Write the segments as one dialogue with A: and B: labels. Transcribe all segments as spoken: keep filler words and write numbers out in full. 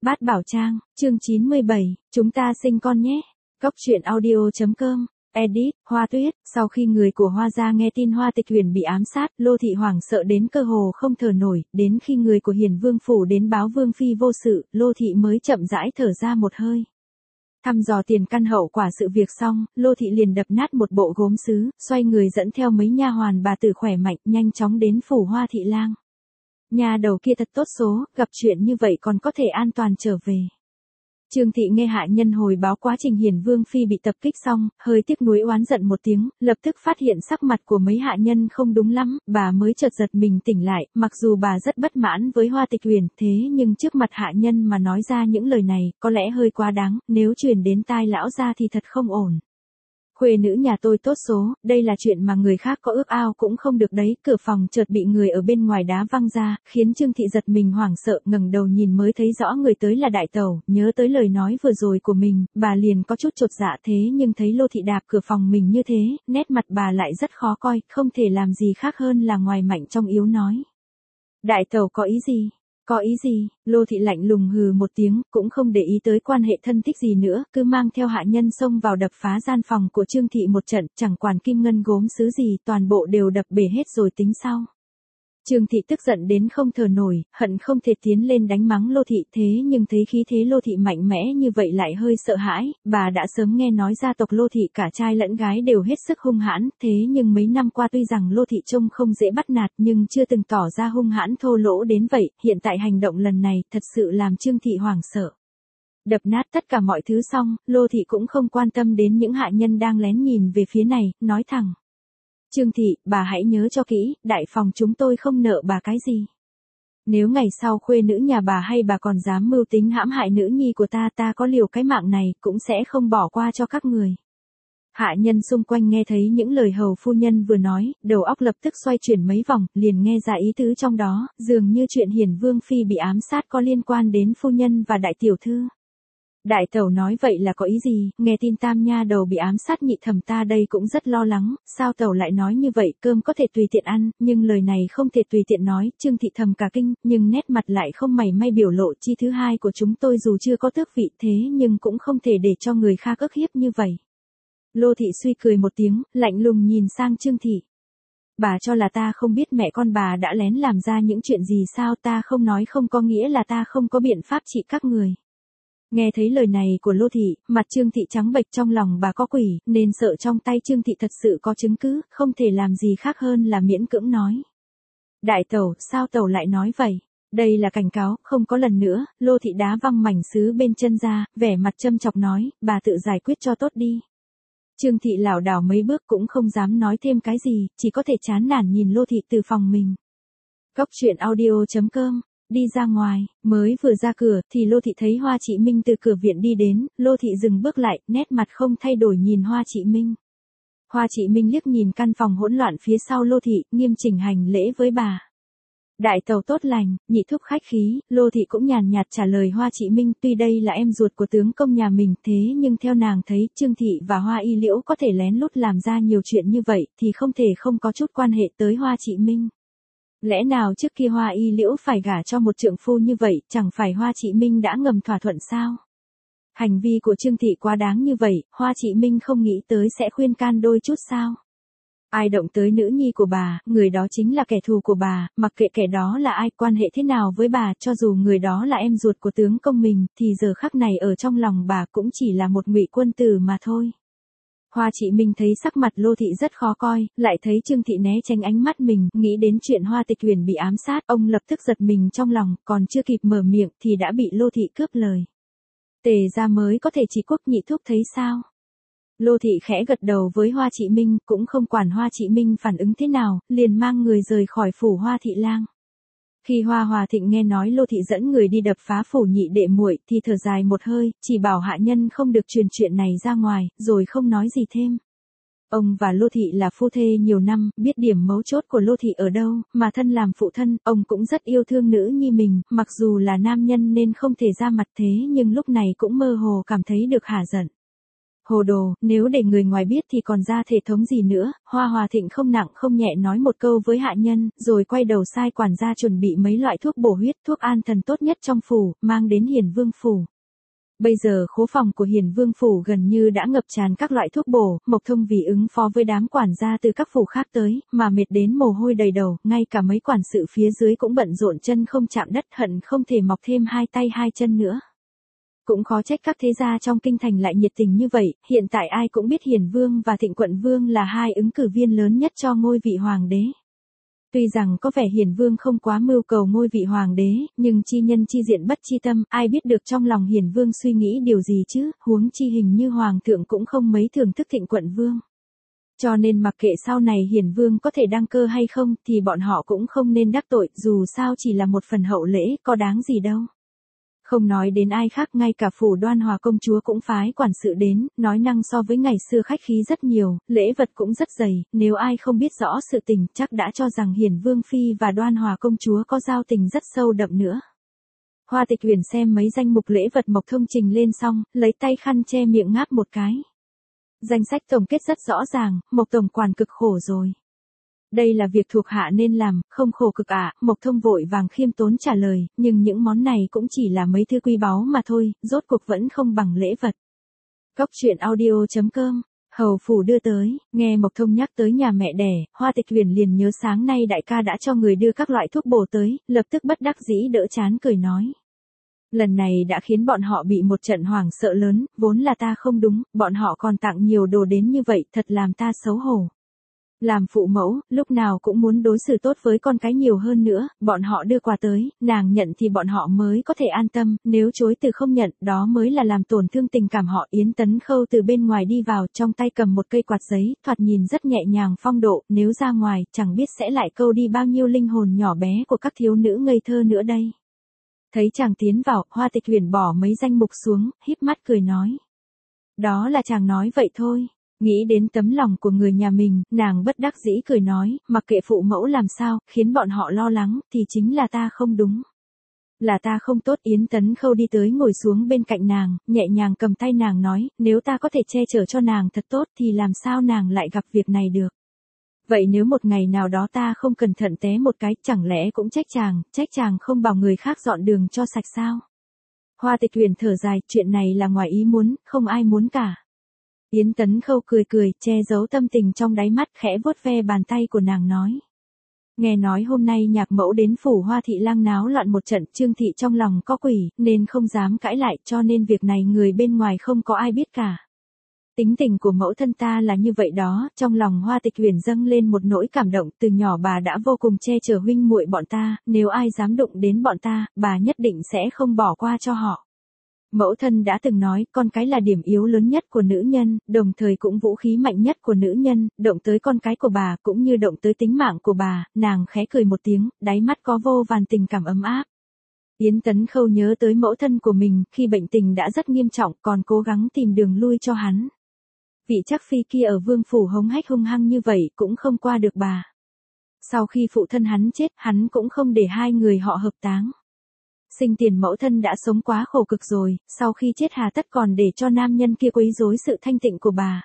A: Bát Bảo Trang, chương chín mươi bảy, chúng ta sinh con nhé. Cốc truyện audio chấm com, edit, Hoa Tuyết. Sau khi người của Hoa gia nghe tin Hoa Tịch Huyền bị ám sát, Lô thị hoảng sợ đến cơ hồ không thở nổi, đến khi người của Hiền Vương phủ đến báo Vương phi vô sự, Lô thị mới chậm rãi thở ra một hơi. Thăm dò tiền căn hậu quả sự việc xong, Lô thị liền đập nát một bộ gốm sứ, xoay người dẫn theo mấy nha hoàn bà tử khỏe mạnh, nhanh chóng đến phủ Hoa thị lang. Nhà đầu kia thật tốt số, gặp chuyện như vậy còn có thể an toàn trở về. Trương thị nghe hạ nhân hồi báo quá trình Hiền Vương phi bị tập kích xong, hơi tiếc nuối oán giận một tiếng, lập tức phát hiện sắc mặt của mấy hạ nhân không đúng lắm, bà mới chợt giật mình tỉnh lại, mặc dù bà rất bất mãn với Hoa Tịch Huyền, thế nhưng trước mặt hạ nhân mà nói ra những lời này, có lẽ hơi quá đáng, nếu truyền đến tai lão gia thì thật không ổn. Khuê nữ nhà tôi tốt số, đây là chuyện mà người khác có ước ao cũng không được đấy. Cửa phòng chợt bị người ở bên ngoài đá văng ra, khiến Trương thị giật mình hoảng sợ, ngẩng đầu nhìn mới thấy rõ người tới là đại tẩu, nhớ tới lời nói vừa rồi của mình, bà liền có chút chột dạ, thế nhưng thấy Lô thị đạp cửa phòng mình như thế, nét mặt bà lại rất khó coi, không thể làm gì khác hơn là ngoài mạnh trong yếu nói. Đại tẩu có ý gì? Có ý gì? Lô thị lạnh lùng hừ một tiếng, cũng không để ý tới quan hệ thân thích gì nữa, cứ mang theo hạ nhân xông vào đập phá gian phòng của Trương thị một trận, chẳng quản kim ngân gốm sứ gì, toàn bộ đều đập bể hết rồi tính sau. Trương thị tức giận đến không thở nổi, hận không thể tiến lên đánh mắng Lô thị, thế nhưng thấy khí thế Lô thị mạnh mẽ như vậy lại hơi sợ hãi, bà đã sớm nghe nói gia tộc Lô thị cả trai lẫn gái đều hết sức hung hãn, thế nhưng mấy năm qua tuy rằng Lô thị trông không dễ bắt nạt nhưng chưa từng tỏ ra hung hãn thô lỗ đến vậy, hiện tại hành động lần này thật sự làm Trương thị hoảng sợ. Đập nát tất cả mọi thứ xong, Lô thị cũng không quan tâm đến những hạ nhân đang lén nhìn về phía này, nói thẳng. Trương thị, bà hãy nhớ cho kỹ, đại phòng chúng tôi không nợ bà cái gì. Nếu ngày sau khuê nữ nhà bà hay bà còn dám mưu tính hãm hại nữ nhi của ta, ta có liều cái mạng này cũng sẽ không bỏ qua cho các người. Hạ nhân xung quanh nghe thấy những lời hầu phu nhân vừa nói, đầu óc lập tức xoay chuyển mấy vòng, liền nghe ra ý tứ trong đó, dường như chuyện Hiền Vương phi bị ám sát có liên quan đến phu nhân và đại tiểu thư. Đại tẩu nói vậy là có ý gì, nghe tin tam nha đầu bị ám sát nhị thẩm ta đây cũng rất lo lắng, sao tẩu lại nói như vậy, cơm có thể tùy tiện ăn, nhưng lời này không thể tùy tiện nói, Trương thị thầm cả kinh, nhưng nét mặt lại không mảy may biểu lộ. Chi thứ hai của chúng tôi dù chưa có tước vị thế nhưng cũng không thể để cho người khác ức hiếp như vậy. Lô thị suy cười một tiếng, lạnh lùng nhìn sang Trương thị. Bà cho là ta không biết mẹ con bà đã lén làm ra những chuyện gì sao, ta không nói không có nghĩa là ta không có biện pháp trị các người. Nghe thấy lời này của Lô thị, mặt Trương thị trắng bệch, trong lòng bà có quỷ, nên sợ trong tay Trương thị thật sự có chứng cứ, không thể làm gì khác hơn là miễn cưỡng nói. Đại tẩu, sao tẩu lại nói vậy? Đây là cảnh cáo, không có lần nữa. Lô thị đá văng mảnh sứ bên chân ra, vẻ mặt châm chọc nói, bà tự giải quyết cho tốt đi. Trương thị lảo đảo mấy bước cũng không dám nói thêm cái gì, chỉ có thể chán nản nhìn Lô thị từ phòng mình. Cốc truyện audio chấm com. Đi ra ngoài, mới vừa ra cửa, thì Lô thị thấy Hoa Chị Minh từ cửa viện đi đến, Lô thị dừng bước lại, nét mặt không thay đổi nhìn Hoa Chị Minh. Hoa Chị Minh liếc nhìn căn phòng hỗn loạn phía sau Lô thị, nghiêm chỉnh hành lễ với bà. Đại tẩu tốt lành, nhị thúc khách khí. Lô thị cũng nhàn nhạt trả lời Hoa Chị Minh, tuy đây là em ruột của tướng công nhà mình, thế nhưng theo nàng thấy, Trương thị và Hoa Y Liễu có thể lén lút làm ra nhiều chuyện như vậy, thì không thể không có chút quan hệ tới Hoa Chị Minh. Lẽ nào trước kia Hoa Y Liễu phải gả cho một trượng phu như vậy, chẳng phải Hoa Chị Minh đã ngầm thỏa thuận sao? Hành vi của Trương thị quá đáng như vậy, Hoa Chị Minh không nghĩ tới sẽ khuyên can đôi chút sao? Ai động tới nữ nhi của bà, người đó chính là kẻ thù của bà, mặc kệ kẻ đó là ai, quan hệ thế nào với bà, cho dù người đó là em ruột của tướng công mình, thì giờ khắc này ở trong lòng bà cũng chỉ là một ngụy quân tử mà thôi. Hoa Chị Minh thấy sắc mặt Lô thị rất khó coi, lại thấy Trương thị né tránh ánh mắt mình, nghĩ đến chuyện Hoa Tịch Huyền bị ám sát, ông lập tức giật mình trong lòng, còn chưa kịp mở miệng thì đã bị Lô thị cướp lời. Tề gia mới có thể chỉ quốc nhị thúc thấy sao? Lô thị khẽ gật đầu với Hoa Chị Minh, cũng không quản Hoa Chị Minh phản ứng thế nào, liền mang người rời khỏi phủ Hoa thị lang. Khi Hoa Hòa Thịnh nghe nói Lô thị dẫn người đi đập phá phủ nhị đệ muội, thì thở dài một hơi, chỉ bảo hạ nhân không được truyền chuyện này ra ngoài, rồi không nói gì thêm. Ông và Lô thị là phu thê nhiều năm, biết điểm mấu chốt của Lô thị ở đâu, mà thân làm phụ thân, ông cũng rất yêu thương nữ nhi mình, mặc dù là nam nhân nên không thể ra mặt thế nhưng lúc này cũng mơ hồ cảm thấy được hả giận. Hồ đồ, nếu để người ngoài biết thì còn ra thể thống gì nữa, Hoa Hòa Thịnh không nặng không nhẹ nói một câu với hạ nhân, rồi quay đầu sai quản gia chuẩn bị mấy loại thuốc bổ huyết, thuốc an thần tốt nhất trong phủ, mang đến Hiền Vương phủ. Bây giờ khố phòng của Hiền Vương phủ gần như đã ngập tràn các loại thuốc bổ, Mộc Thông vì ứng phó với đám quản gia từ các phủ khác tới, mà mệt đến mồ hôi đầy đầu, ngay cả mấy quản sự phía dưới cũng bận rộn chân không chạm đất, hận không thể mọc thêm hai tay hai chân nữa. Cũng khó trách các thế gia trong kinh thành lại nhiệt tình như vậy, hiện tại ai cũng biết Hiền Vương và Thịnh Quận Vương là hai ứng cử viên lớn nhất cho ngôi vị hoàng đế. Tuy rằng có vẻ Hiền Vương không quá mưu cầu ngôi vị hoàng đế, nhưng chi nhân chi diện bất chi tâm, ai biết được trong lòng Hiền Vương suy nghĩ điều gì chứ, huống chi hình như hoàng thượng cũng không mấy thưởng thức Thịnh Quận Vương. Cho nên mặc kệ sau này Hiền Vương có thể đăng cơ hay không thì bọn họ cũng không nên đắc tội, dù sao chỉ là một phần hậu lễ, có đáng gì đâu. Không nói đến ai khác, ngay cả phủ Đoan Hòa công chúa cũng phái quản sự đến, nói năng so với ngày xưa khách khí rất nhiều, lễ vật cũng rất dày, nếu ai không biết rõ sự tình chắc đã cho rằng Hiền Vương Phi và Đoan Hòa công chúa có giao tình rất sâu đậm nữa. Hoa Tịch Huyền xem mấy danh mục lễ vật Mộc Thông trình lên xong, lấy tay khăn che miệng ngáp một cái. Danh sách tổng kết rất rõ ràng, Mộc tổng quản cực khổ rồi. Đây là việc thuộc hạ nên làm, không khổ cực ạ, à, Mộc Thông vội vàng khiêm tốn trả lời, nhưng những món này cũng chỉ là mấy thứ quý báu mà thôi, rốt cuộc vẫn không bằng lễ vật. Cốc truyện audio chấm com, hầu phủ đưa tới, nghe Mộc Thông nhắc tới nhà mẹ đẻ, Hoa Tịch Huyền liền nhớ sáng nay đại ca đã cho người đưa các loại thuốc bổ tới, lập tức bất đắc dĩ đỡ chán cười nói. Lần này đã khiến bọn họ bị một trận hoảng sợ lớn, vốn là ta không đúng, bọn họ còn tặng nhiều đồ đến như vậy, thật làm ta xấu hổ. Làm phụ mẫu, lúc nào cũng muốn đối xử tốt với con cái nhiều hơn nữa, bọn họ đưa quà tới, nàng nhận thì bọn họ mới có thể an tâm, nếu chối từ không nhận, đó mới là làm tổn thương tình cảm họ. Yến Tấn Khâu từ bên ngoài đi vào, trong tay cầm một cây quạt giấy, thoạt nhìn rất nhẹ nhàng phong độ, nếu ra ngoài, chẳng biết sẽ lại câu đi bao nhiêu linh hồn nhỏ bé của các thiếu nữ ngây thơ nữa đây. Thấy chàng tiến vào, Hoa Tịch Huyền bỏ mấy danh mục xuống, híp mắt cười nói. Đó là chàng nói vậy thôi. Nghĩ đến tấm lòng của người nhà mình, nàng bất đắc dĩ cười nói, mặc kệ phụ mẫu làm sao, khiến bọn họ lo lắng, thì chính là ta không đúng. Là ta không tốt. Yến Tấn Khâu đi tới ngồi xuống bên cạnh nàng, nhẹ nhàng cầm tay nàng nói, nếu ta có thể che chở cho nàng thật tốt thì làm sao nàng lại gặp việc này được. Vậy nếu một ngày nào đó ta không cẩn thận té một cái, chẳng lẽ cũng trách chàng, trách chàng không bảo người khác dọn đường cho sạch sao? Hoa Tịch Huyền thở dài, chuyện này là ngoài ý muốn, không ai muốn cả. Yến Tấn Khâu cười cười, che giấu tâm tình trong đáy mắt, khẽ vuốt ve bàn tay của nàng nói. Nghe nói hôm nay nhạc mẫu đến phủ Hoa thị lang náo loạn một trận, Trương thị trong lòng có quỷ, nên không dám cãi lại, cho nên việc này người bên ngoài không có ai biết cả. Tính tình của mẫu thân ta là như vậy đó, trong lòng Hoa Tịch Huyền dâng lên một nỗi cảm động, từ nhỏ bà đã vô cùng che chở huynh muội bọn ta, nếu ai dám đụng đến bọn ta, bà nhất định sẽ không bỏ qua cho họ. Mẫu thân đã từng nói, con cái là điểm yếu lớn nhất của nữ nhân, đồng thời cũng vũ khí mạnh nhất của nữ nhân, động tới con cái của bà cũng như động tới tính mạng của bà. Nàng khẽ cười một tiếng, đáy mắt có vô vàn tình cảm ấm áp. Yến Tấn Khâu nhớ tới mẫu thân của mình, khi bệnh tình đã rất nghiêm trọng, còn cố gắng tìm đường lui cho hắn. Vị Trác Phi kia ở vương phủ hống hách hung hăng như vậy, cũng không qua được bà. Sau khi phụ thân hắn chết, hắn cũng không để hai người họ hợp táng. Sinh tiền mẫu thân đã sống quá khổ cực rồi, sau khi chết hà tất còn để cho nam nhân kia quấy rối sự thanh tịnh của bà.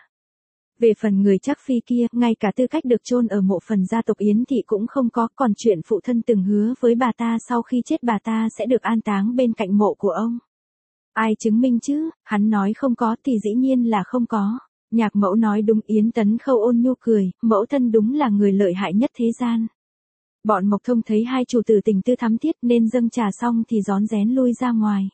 A: Về phần người Trác Phi kia, ngay cả tư cách được chôn ở mộ phần gia tộc Yến thị cũng không có, còn chuyện phụ thân từng hứa với bà ta sau khi chết bà ta sẽ được an táng bên cạnh mộ của ông. Ai chứng minh chứ, hắn nói không có thì dĩ nhiên là không có. Nhạc mẫu nói đúng. Yến Tấn Khâu ôn nhu cười, mẫu thân đúng là người lợi hại nhất thế gian. Bọn Mộc Thông thấy hai chủ tử tình tư thắm thiết nên dâng trà xong thì rón rén lui ra ngoài.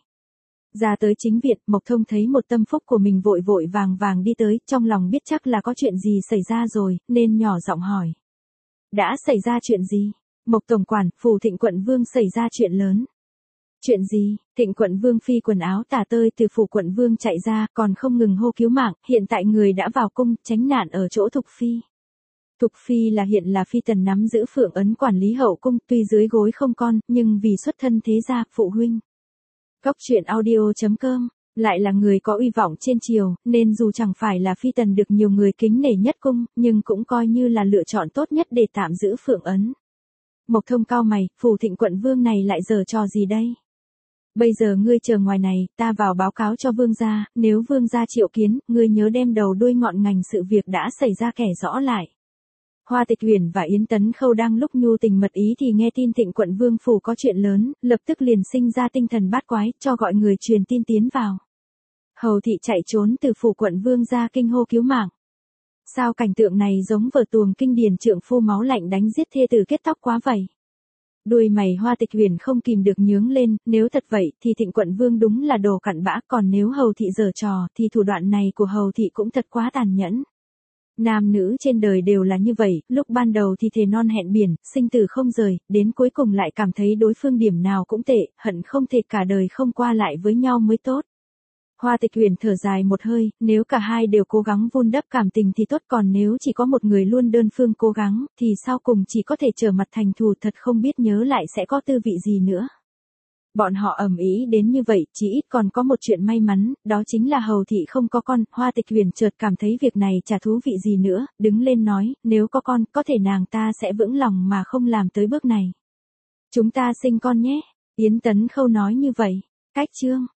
A: Ra tới chính viện, Mộc Thông thấy một tâm phúc của mình vội vội vàng vàng đi tới, trong lòng biết chắc là có chuyện gì xảy ra rồi, nên nhỏ giọng hỏi. Đã xảy ra chuyện gì? Mộc tổng quản, phủ Thịnh Quận Vương xảy ra chuyện lớn. Chuyện gì? Thịnh Quận Vương Phi quần áo tả tơi từ phủ Quận Vương chạy ra, còn không ngừng hô cứu mạng, hiện tại người đã vào cung, tránh nạn ở chỗ Thục Phi. Thục Phi là hiện là phi tần nắm giữ phượng ấn quản lý hậu cung, tuy dưới gối không con, nhưng vì xuất thân thế gia, phụ huynh. Cốc truyện audio chấm com, lại là người có uy vọng trên triều, nên dù chẳng phải là phi tần được nhiều người kính nể nhất cung, nhưng cũng coi như là lựa chọn tốt nhất để tạm giữ phượng ấn. Mộc Thông cau mày, phủ Thịnh Quận Vương này lại giở trò gì đây? Bây giờ ngươi chờ ngoài này, ta vào báo cáo cho vương gia, nếu vương gia triệu kiến, ngươi nhớ đem đầu đuôi ngọn ngành sự việc đã xảy ra kẻ rõ lại. Hoa Tịch Huyền và Yến Tấn Khâu đang lúc nhu tình mật ý thì nghe tin Thịnh quận vương phủ có chuyện lớn, lập tức liền sinh ra tinh thần bát quái, cho gọi người truyền tin tiến vào. Hầu thị chạy trốn từ phủ quận vương ra kinh hô cứu mạng. Sao cảnh tượng này giống vở tuồng kinh điển trượng phu máu lạnh đánh giết thê tử kết tóc quá vậy? Đuôi mày Hoa Tịch Huyền không kìm được nhướng lên, nếu thật vậy thì Thịnh quận vương đúng là đồ cặn bã, còn nếu hầu thị giở trò thì thủ đoạn này của hầu thị cũng thật quá tàn nhẫn. Nam nữ trên đời đều là như vậy, lúc ban đầu thì thề non hẹn biển, sinh tử không rời, đến cuối cùng lại cảm thấy đối phương điểm nào cũng tệ, hận không thể cả đời không qua lại với nhau mới tốt. Hoa Tịch Huyền thở dài một hơi, nếu cả hai đều cố gắng vun đắp cảm tình thì tốt, còn nếu chỉ có một người luôn đơn phương cố gắng, thì sau cùng chỉ có thể trở mặt thành thù, thật không biết nhớ lại sẽ có tư vị gì nữa. Bọn họ ầm ĩ đến như vậy, chỉ ít còn có một chuyện may mắn, đó chính là hầu thị không có con. Hoa Tịch Huyền chợt cảm thấy việc này chả thú vị gì nữa, đứng lên nói, nếu có con, có thể nàng ta sẽ vững lòng mà không làm tới bước này. Chúng ta sinh con nhé. Yến Tấn Khâu nói như vậy. Cách chương